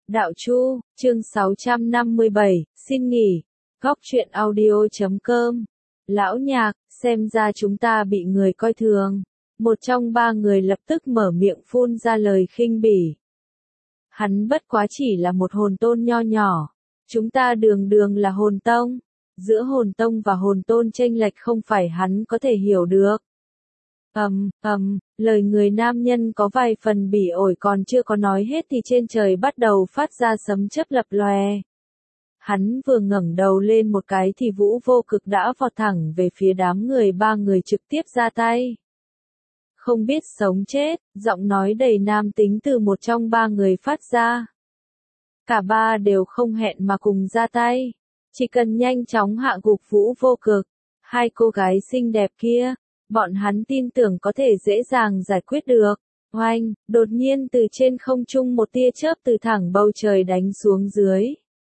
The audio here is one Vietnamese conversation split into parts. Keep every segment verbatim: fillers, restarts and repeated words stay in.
Đạo Chu, chương sáu trăm năm mươi bảy, xin nghỉ. Góc truyện audio chấm com. Lão Nhạc, xem ra chúng ta bị người coi thường. Một trong ba người lập tức mở miệng phun ra lời khinh bỉ. Hắn bất quá chỉ là một hồn tôn nho nhỏ. Chúng ta đường đường là hồn tông. Giữa hồn tông và hồn tôn chênh lệch không phải hắn có thể hiểu được. Ầm, ầm, lời người nam nhân có vài phần bỉ ổi còn chưa có nói hết thì trên trời bắt đầu phát ra sấm chớp lập lòe. Hắn vừa ngẩng đầu lên một cái thì Vũ Vô Cực đã vọt thẳng về phía đám người ba người trực tiếp ra tay. Không biết sống chết, giọng nói đầy nam tính từ một trong ba người phát ra. Cả ba đều không hẹn mà cùng ra tay. Chỉ cần nhanh chóng hạ gục Vũ Vô Cực, hai cô gái xinh đẹp kia, bọn hắn tin tưởng có thể dễ dàng giải quyết được. Oanh, đột nhiên từ trên không trung một tia chớp từ thẳng bầu trời đánh xuống dưới.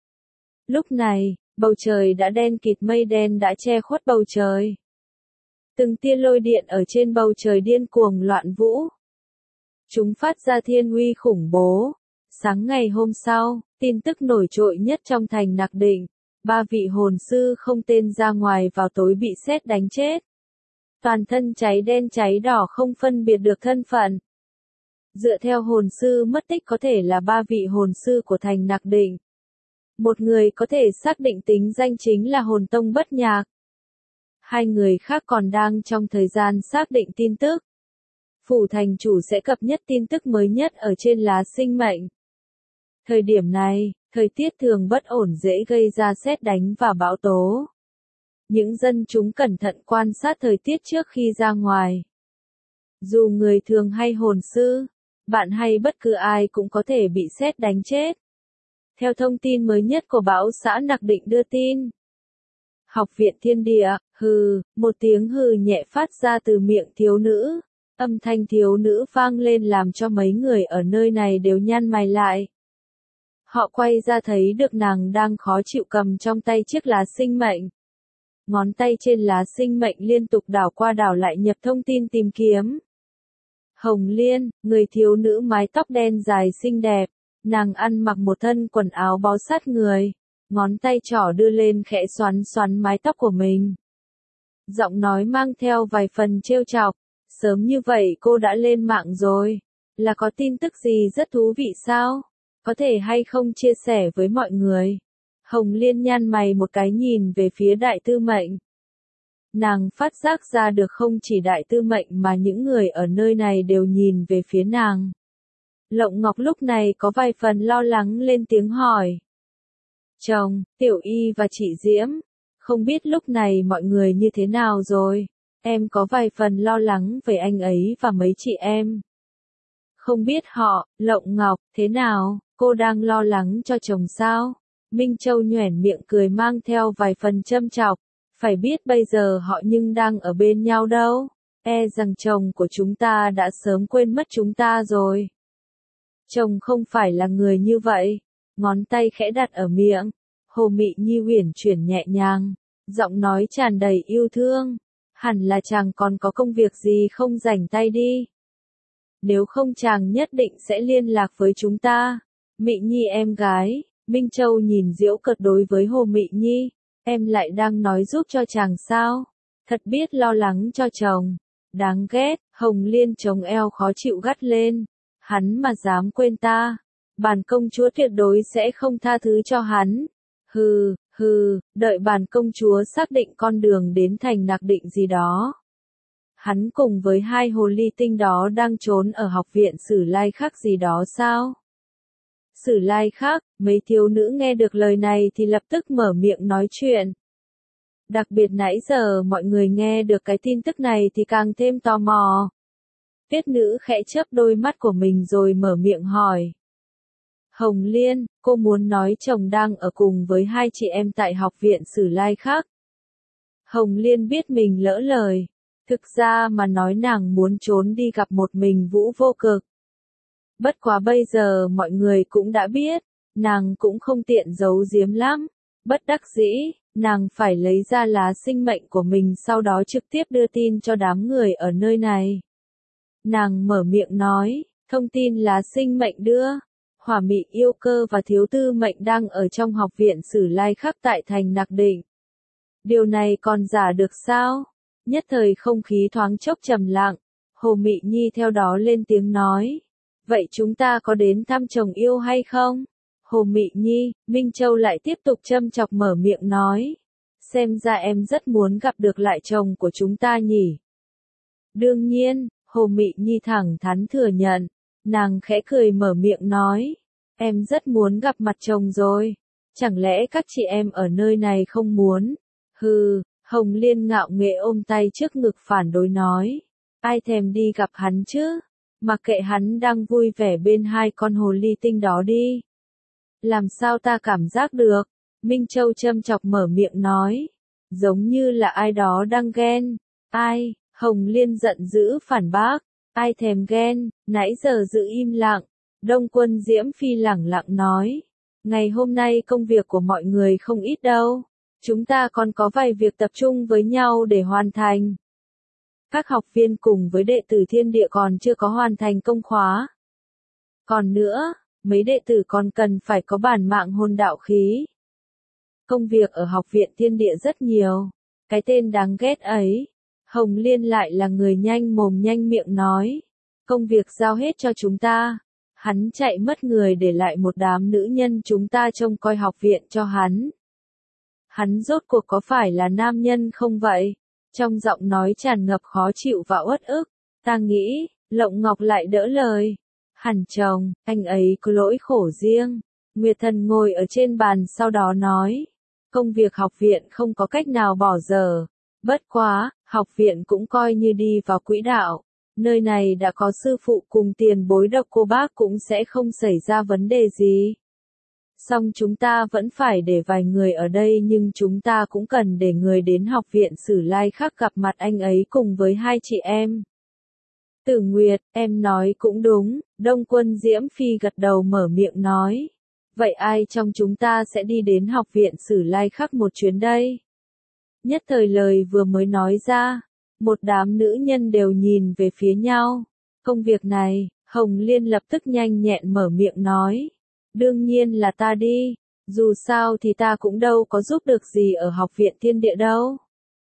Lúc này, bầu trời đã đen kịt, mây đen đã che khuất bầu trời. Từng tia lôi điện ở trên bầu trời điên cuồng loạn vũ. Chúng phát ra thiên uy khủng bố. Sáng ngày hôm sau, tin tức nổi trội nhất trong thành Nạc Định, ba vị hồn sư không tên ra ngoài vào tối bị sét đánh chết. Toàn thân cháy đen cháy đỏ không phân biệt được thân phận. Dựa theo hồn sư mất tích có thể là ba vị hồn sư của thành Nạc Định. Một người có thể xác định tính danh chính là hồn tông Bất Nhạc. Hai người khác còn đang trong thời gian xác định tin tức. Phủ thành chủ sẽ cập nhật tin tức mới nhất ở trên lá sinh mệnh. Thời điểm này, thời tiết thường bất ổn dễ gây ra sét đánh và bão tố. Những dân chúng cẩn thận quan sát thời tiết trước khi ra ngoài. Dù người thường hay hồn sư, bạn hay bất cứ ai cũng có thể bị sét đánh chết. Theo thông tin mới nhất của Bão xã Nạc Định đưa tin. Học viện Thiên Địa, hừ, một tiếng hừ nhẹ phát ra từ miệng thiếu nữ. Âm thanh thiếu nữ vang lên làm cho mấy người ở nơi này đều nhăn mày lại. Họ quay ra thấy được nàng đang khó chịu cầm trong tay chiếc lá sinh mệnh. Ngón tay trên lá sinh mệnh liên tục đảo qua đảo lại nhập thông tin tìm kiếm. Hồng Liên, người thiếu nữ mái tóc đen dài xinh đẹp, nàng ăn mặc một thân quần áo bó sát người, ngón tay trỏ đưa lên khẽ xoắn xoắn mái tóc của mình. Giọng nói mang theo vài phần trêu chọc, sớm như vậy cô đã lên mạng rồi, là có tin tức gì rất thú vị sao? Có thể hay không chia sẻ với mọi người? Hồng Liên nhăn mày một cái nhìn về phía Đại Tư Mệnh. Nàng phát giác ra được không chỉ Đại Tư Mệnh mà những người ở nơi này đều nhìn về phía nàng. Lộng Ngọc lúc này có vài phần lo lắng lên tiếng hỏi. Chồng, Tiểu Y và chị Diễm, không biết lúc này mọi người như thế nào rồi? Em có vài phần lo lắng về anh ấy và mấy chị em. Không biết họ, Lộng Ngọc, thế nào, cô đang lo lắng cho chồng sao? Minh Châu nhoẻn miệng cười mang theo vài phần châm chọc, phải biết bây giờ họ nhưng đang ở bên nhau đâu, e rằng chồng của chúng ta đã sớm quên mất chúng ta rồi. Chồng không phải là người như vậy, ngón tay khẽ đặt ở miệng, Hồ Mị Nhi uyển chuyển nhẹ nhàng, giọng nói tràn đầy yêu thương, hẳn là chàng còn có công việc gì không rảnh tay đi. Nếu không chàng nhất định sẽ liên lạc với chúng ta. Mị Nhi em gái. Minh Châu nhìn giễu cợt đối với Hồ Mị Nhi, em lại đang nói giúp cho chàng sao? Thật biết lo lắng cho chồng. Đáng ghét, Hồng Liên chống eo khó chịu gắt lên. Hắn mà dám quên ta, bản công chúa tuyệt đối sẽ không tha thứ cho hắn. Hừ, hừ, đợi bản công chúa xác định con đường đến thành Nạc Định gì đó. Hắn cùng với hai hồ ly tinh đó đang trốn ở học viện Sử Lai Khắc gì đó sao? Sử Lai Khắc, mấy thiếu nữ nghe được lời này thì lập tức mở miệng nói chuyện. Đặc biệt nãy giờ mọi người nghe được cái tin tức này thì càng thêm tò mò. Tuyết nữ khẽ chớp đôi mắt của mình rồi mở miệng hỏi. Hồng Liên, cô muốn nói chồng đang ở cùng với hai chị em tại học viện Sử Lai Khắc. Hồng Liên biết mình lỡ lời. Thực ra mà nói nàng muốn trốn đi gặp một mình Vũ Vô Cực. Bất quá bây giờ mọi người cũng đã biết, nàng cũng không tiện giấu giếm lắm. Bất đắc dĩ, nàng phải lấy ra lá sinh mệnh của mình sau đó trực tiếp đưa tin cho đám người ở nơi này. Nàng mở miệng nói, thông tin lá sinh mệnh đưa. Hỏa Mị Yêu Cơ và Thiếu Tư Mệnh đang ở trong học viện Sử Lai Khắc tại thành Nặc Định. Điều này còn giả được sao? Nhất thời không khí thoáng chốc trầm lặng, Hồ Mị Nhi theo đó lên tiếng nói. Vậy chúng ta có đến thăm chồng yêu hay không? Hồ Mị Nhi, Minh Châu lại tiếp tục châm chọc mở miệng nói. Xem ra em rất muốn gặp được lại chồng của chúng ta nhỉ. Đương nhiên, Hồ Mị Nhi thẳng thắn thừa nhận. Nàng khẽ cười mở miệng nói. Em rất muốn gặp mặt chồng rồi. Chẳng lẽ các chị em ở nơi này không muốn? Hừ, Hồng Liên ngạo nghễ ôm tay trước ngực phản đối nói. Ai thèm đi gặp hắn chứ? Mặc kệ hắn đang vui vẻ bên hai con hồ ly tinh đó đi. Làm sao ta cảm giác được? Minh Châu châm chọc mở miệng nói. Giống như là ai đó đang ghen. Ai? Hồng Liên giận dữ phản bác. Ai thèm ghen, nãy giờ giữ im lặng. Đông Quân Diễm Phi lẳng lặng nói. Ngày hôm nay công việc của mọi người không ít đâu. Chúng ta còn có vài việc tập trung với nhau để hoàn thành. Các học viên cùng với đệ tử thiên địa còn chưa có hoàn thành công khóa. Còn nữa, mấy đệ tử còn cần phải có bản mạng hồn đạo khí. Công việc ở học viện thiên địa rất nhiều. Cái tên đáng ghét ấy. Hồng Liên lại là người nhanh mồm nhanh miệng nói. Công việc giao hết cho chúng ta. Hắn chạy mất người để lại một đám nữ nhân chúng ta trông coi học viện cho hắn. Hắn rốt cuộc có phải là nam nhân không vậy? Trong giọng nói tràn ngập khó chịu và uất ức. Ta nghĩ, Lộng Ngọc lại đỡ lời. Hẳn chồng, anh ấy có lỗi khổ riêng. Nguyệt Thần ngồi ở trên bàn sau đó nói. Công việc học viện không có cách nào bỏ dở. Bất quá, học viện cũng coi như đi vào quỹ đạo. Nơi này đã có sư phụ cùng tiền bối Độc Cô Bác cũng sẽ không xảy ra vấn đề gì. Song chúng ta vẫn phải để vài người ở đây nhưng chúng ta cũng cần để người đến học viện Sử Lai Khắc gặp mặt anh ấy cùng với hai chị em. Tử Nguyệt, em nói cũng đúng, Đông Quân Diễm Phi gật đầu mở miệng nói. Vậy ai trong chúng ta sẽ đi đến học viện Sử Lai Khắc một chuyến đây? Nhất thời lời vừa mới nói ra, một đám nữ nhân đều nhìn về phía nhau. Công việc này, Hồng Liên lập tức nhanh nhẹn mở miệng nói. Đương nhiên là ta đi, dù sao thì ta cũng đâu có giúp được gì ở học viện thiên địa đâu.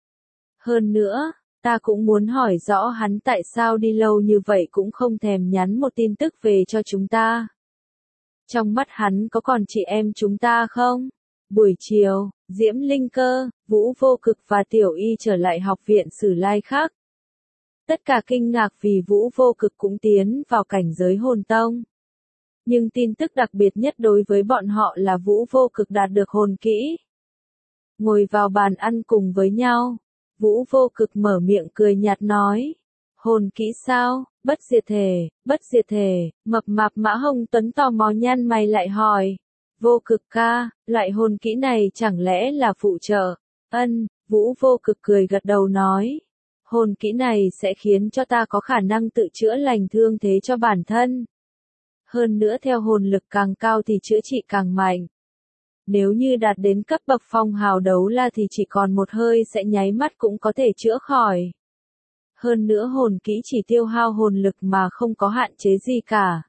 Hơn nữa, ta cũng muốn hỏi rõ hắn tại sao đi lâu như vậy cũng không thèm nhắn một tin tức về cho chúng ta. Trong mắt hắn có còn chị em chúng ta không? Buổi chiều, Diễm Linh Cơ, Vũ Vô Cực và Tiểu Y trở lại học viện Sử Lai Khắc. Tất cả kinh ngạc vì Vũ Vô Cực cũng tiến vào cảnh giới hồn tông. Nhưng tin tức đặc biệt nhất đối với bọn họ là Vũ Vô Cực đạt được hồn kỹ. Ngồi vào bàn ăn cùng với nhau, Vũ Vô Cực mở miệng cười nhạt nói. Hồn kỹ sao? Bất diệt thể, bất diệt thể, mập mạp Mã Hồng Tuấn tò mò nhăn mày lại hỏi. Vô Cực ca, loại hồn kỹ này chẳng lẽ là phụ trợ? Ân, Vũ Vô Cực cười gật đầu nói. Hồn kỹ này sẽ khiến cho ta có khả năng tự chữa lành thương thế cho bản thân. Hơn nữa theo hồn lực càng cao thì chữa trị càng mạnh. Nếu như đạt đến cấp bậc phong hào đấu la thì chỉ còn một hơi sẽ nháy mắt cũng có thể chữa khỏi. Hơn nữa hồn kỹ chỉ tiêu hao hồn lực mà không có hạn chế gì cả.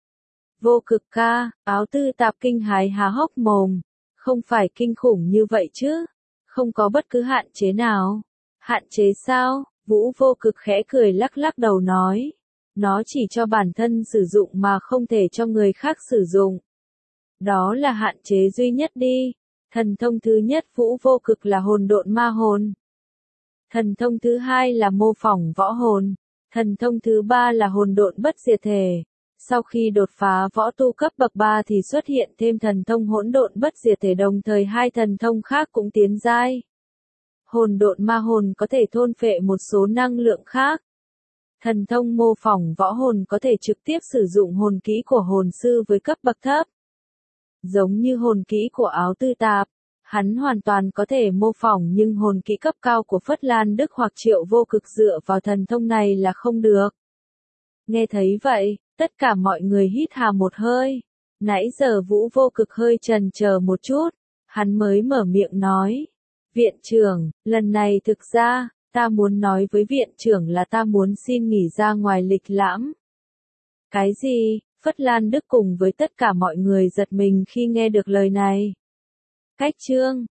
Vô Cực ca, Áo Tư Tạp kinh hái há hốc mồm. Không phải kinh khủng như vậy chứ. Không có bất cứ hạn chế nào. Hạn chế sao? Vũ Vô Cực khẽ cười lắc lắc đầu nói. Nó chỉ cho bản thân sử dụng mà không thể cho người khác sử dụng. Đó là hạn chế duy nhất đi. Thần thông thứ nhất Vũ Vô Cực là hồn độn ma hồn. Thần thông thứ hai là mô phỏng võ hồn. Thần thông thứ ba là hồn độn bất diệt thể. Sau khi đột phá võ tu cấp bậc ba thì xuất hiện thêm thần thông hỗn độn bất diệt thể, đồng thời hai thần thông khác cũng tiến giai. Hồn độn ma hồn có thể thôn phệ một số năng lượng khác. Thần thông mô phỏng võ hồn có thể trực tiếp sử dụng hồn kỹ của hồn sư với cấp bậc thấp. Giống như hồn kỹ của Áo Tư Tạp, hắn hoàn toàn có thể mô phỏng nhưng hồn kỹ cấp cao của Phất Lan Đức hoặc Triệu Vô Cực dựa vào thần thông này là không được. Nghe thấy vậy, tất cả mọi người hít hà một hơi. Nãy giờ Vũ Vô Cực hơi chần chờ một chút, hắn mới mở miệng nói. Viện trưởng, lần này thực ra, ta muốn nói với viện trưởng là ta muốn xin nghỉ ra ngoài lịch lãm. Cái gì? Phất Lan Đức cùng với tất cả mọi người giật mình khi nghe được lời này. Cách chương